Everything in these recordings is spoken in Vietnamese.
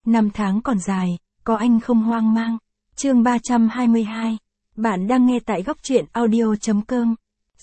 Năm tháng còn dài, có anh không hoang mang. Chương 322. Bạn đang nghe tại góc truyện audio.com.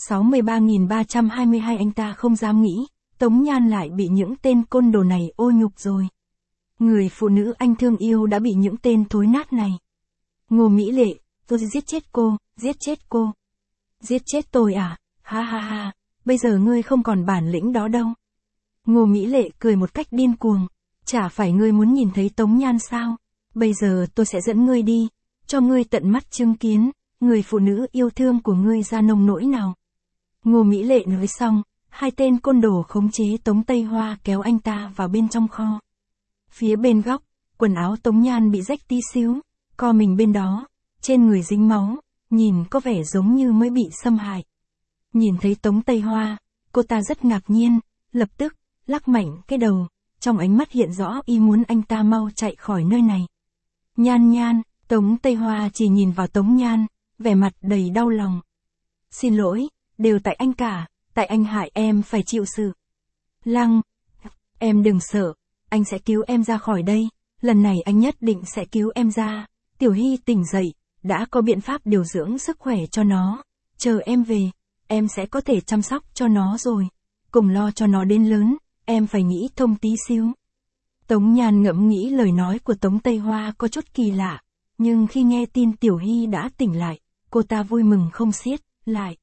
63.322 anh ta không dám nghĩ, Tống Nhan lại bị những tên côn đồ này ô nhục rồi. Người phụ nữ anh thương yêu đã bị những tên thối nát này. Ngô Mỹ Lệ, tôi giết chết cô, giết chết cô. Giết chết tôi à, ha ha ha, bây giờ ngươi không còn bản lĩnh đó đâu. Ngô Mỹ Lệ cười một cách điên cuồng, chả phải ngươi muốn nhìn thấy Tống Nhan sao, bây giờ tôi sẽ dẫn ngươi đi, cho ngươi tận mắt chứng kiến, người phụ nữ yêu thương của ngươi ra nông nỗi nào. Ngô Mỹ Lệ nói xong, hai tên côn đồ khống chế Tống Tây Hoa kéo anh ta vào bên trong kho. Phía bên góc, quần áo Tống Nhan bị rách tí xíu, co mình bên đó, trên người dính máu, nhìn có vẻ giống như mới bị xâm hại. Nhìn thấy Tống Tây Hoa, cô ta rất ngạc nhiên, lập tức, lắc mạnh cái đầu, trong ánh mắt hiện rõ ý muốn anh ta mau chạy khỏi nơi này. Nhan Nhan, Tống Tây Hoa chỉ nhìn vào Tống Nhan, vẻ mặt đầy đau lòng. Xin lỗi, đều tại anh cả, tại anh hại em phải chịu sự. Lăng, em đừng sợ, anh sẽ cứu em ra khỏi đây, lần này anh nhất định sẽ cứu em ra. Tiểu Hy tỉnh dậy, đã có biện pháp điều dưỡng sức khỏe cho nó, chờ em về, em sẽ có thể chăm sóc cho nó rồi, cùng lo cho nó đến lớn, em phải nghĩ thông tí xíu. Tống Nhan ngẫm nghĩ lời nói của Tống Tây Hoa có chút kỳ lạ, nhưng khi nghe tin Tiểu Hy đã tỉnh lại, cô ta vui mừng không xiết, lại.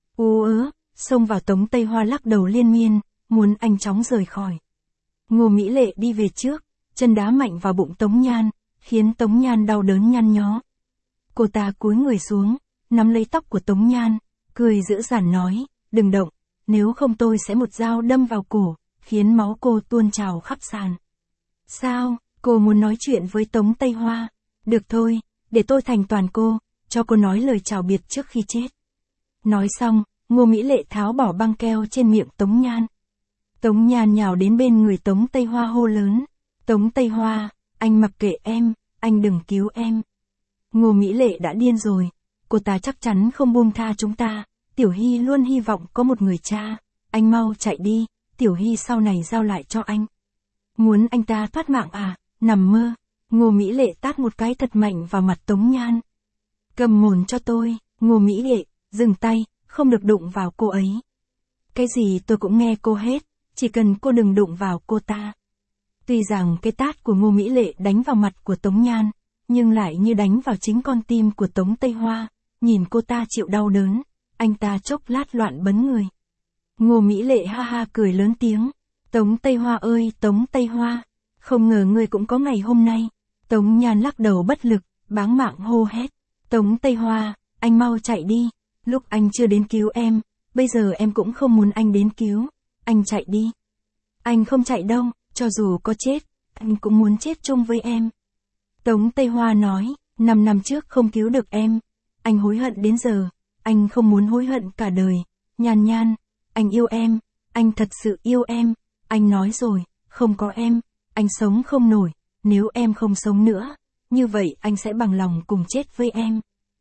Xông vào Tống Tây Hoa lắc đầu liên miên, muốn anh chóng rời khỏi. Ngô Mỹ Lệ đi về trước, chân đá mạnh vào bụng Tống Nhan, khiến Tống Nhan đau đớn nhăn nhó. Cô ta cúi người xuống, nắm lấy tóc của Tống Nhan, cười giễu giản nói, đừng động, nếu không tôi sẽ một dao đâm vào cổ, khiến máu cô tuôn trào khắp sàn. Sao, cô muốn nói chuyện với Tống Tây Hoa? Được thôi, để tôi thành toàn cô, cho cô nói lời chào biệt trước khi chết. Nói xong, Ngô Mỹ Lệ tháo bỏ băng keo trên miệng Tống Nhan. Tống Nhan nhào đến bên người Tống Tây Hoa hô lớn, Tống Tây Hoa, anh mặc kệ em, anh đừng cứu em. Ngô Mỹ Lệ đã điên rồi, cô ta chắc chắn không buông tha chúng ta, Tiểu Hy luôn hy vọng có một người cha, anh mau chạy đi, Tiểu Hy sau này giao lại cho anh. Muốn anh ta thoát mạng à, nằm mơ. Ngô Mỹ Lệ tát một cái thật mạnh vào mặt Tống Nhan. Cầm mồm cho tôi, Ngô Mỹ Lệ, dừng tay, không được đụng vào cô ấy. Cái gì tôi cũng nghe cô hết, chỉ cần cô đừng đụng vào cô ta. Tuy rằng cái tát của Ngô Mỹ Lệ đánh vào mặt của Tống Nhan, nhưng lại như đánh vào chính con tim của Tống Tây Hoa, nhìn cô ta chịu đau đớn, anh ta chốc lát loạn bấn người. Ngô Mỹ Lệ ha ha cười lớn tiếng, Tống Tây Hoa ơi Tống Tây Hoa, không ngờ ngươi cũng có ngày hôm nay. Tống Nhan lắc đầu bất lực, báng mạng hô hét, Tống Tây Hoa, anh mau chạy đi, lúc anh chưa đến cứu em, bây giờ em cũng không muốn anh đến cứu, anh chạy đi. Anh không chạy đâu, cho dù có chết, anh cũng muốn chết chung với em. Tống Tây Hoa nói, 5 năm trước không cứu được em, anh hối hận đến giờ, anh không muốn hối hận cả đời. Nhan Nhan, anh yêu em, anh thật sự yêu em, anh nói rồi, không có em, anh sống không nổi, nếu em không sống nữa, như vậy anh sẽ bằng lòng cùng chết với em.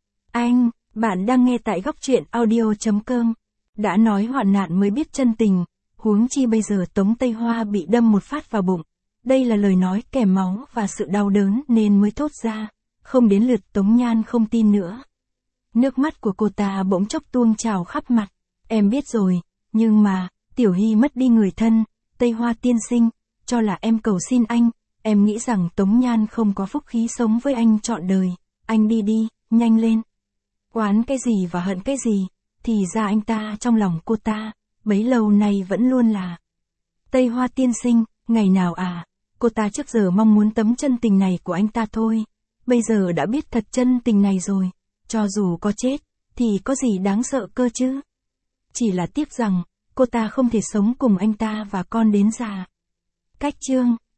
Bạn đang nghe tại góc truyện audio.com. Đã nói hoạn nạn mới biết chân tình, huống chi bây giờ Tống Tây Hoa bị đâm một phát vào bụng. Đây là lời nói kèm máu và sự đau đớn nên mới thốt ra, không đến lượt Tống Nhan không tin nữa. Nước mắt của cô ta bỗng chốc tuôn trào khắp mặt, em biết rồi, nhưng mà, Tiểu Hy mất đi người thân, Tây Hoa tiên sinh, cho là em cầu xin anh, em nghĩ rằng Tống Nhan không có phúc khí sống với anh trọn đời, anh đi đi, nhanh lên. Oán cái gì và hận cái gì, thì ra anh ta trong lòng cô ta, bấy lâu nay vẫn luôn là Tây Hoa tiên sinh, ngày nào à, cô ta trước giờ mong muốn tấm chân tình này của anh ta thôi, bây giờ đã biết thật chân tình này rồi, cho dù có chết, thì có gì đáng sợ cơ chứ. Chỉ là tiếc rằng, cô ta không thể sống cùng anh ta và con đến già. Cách chương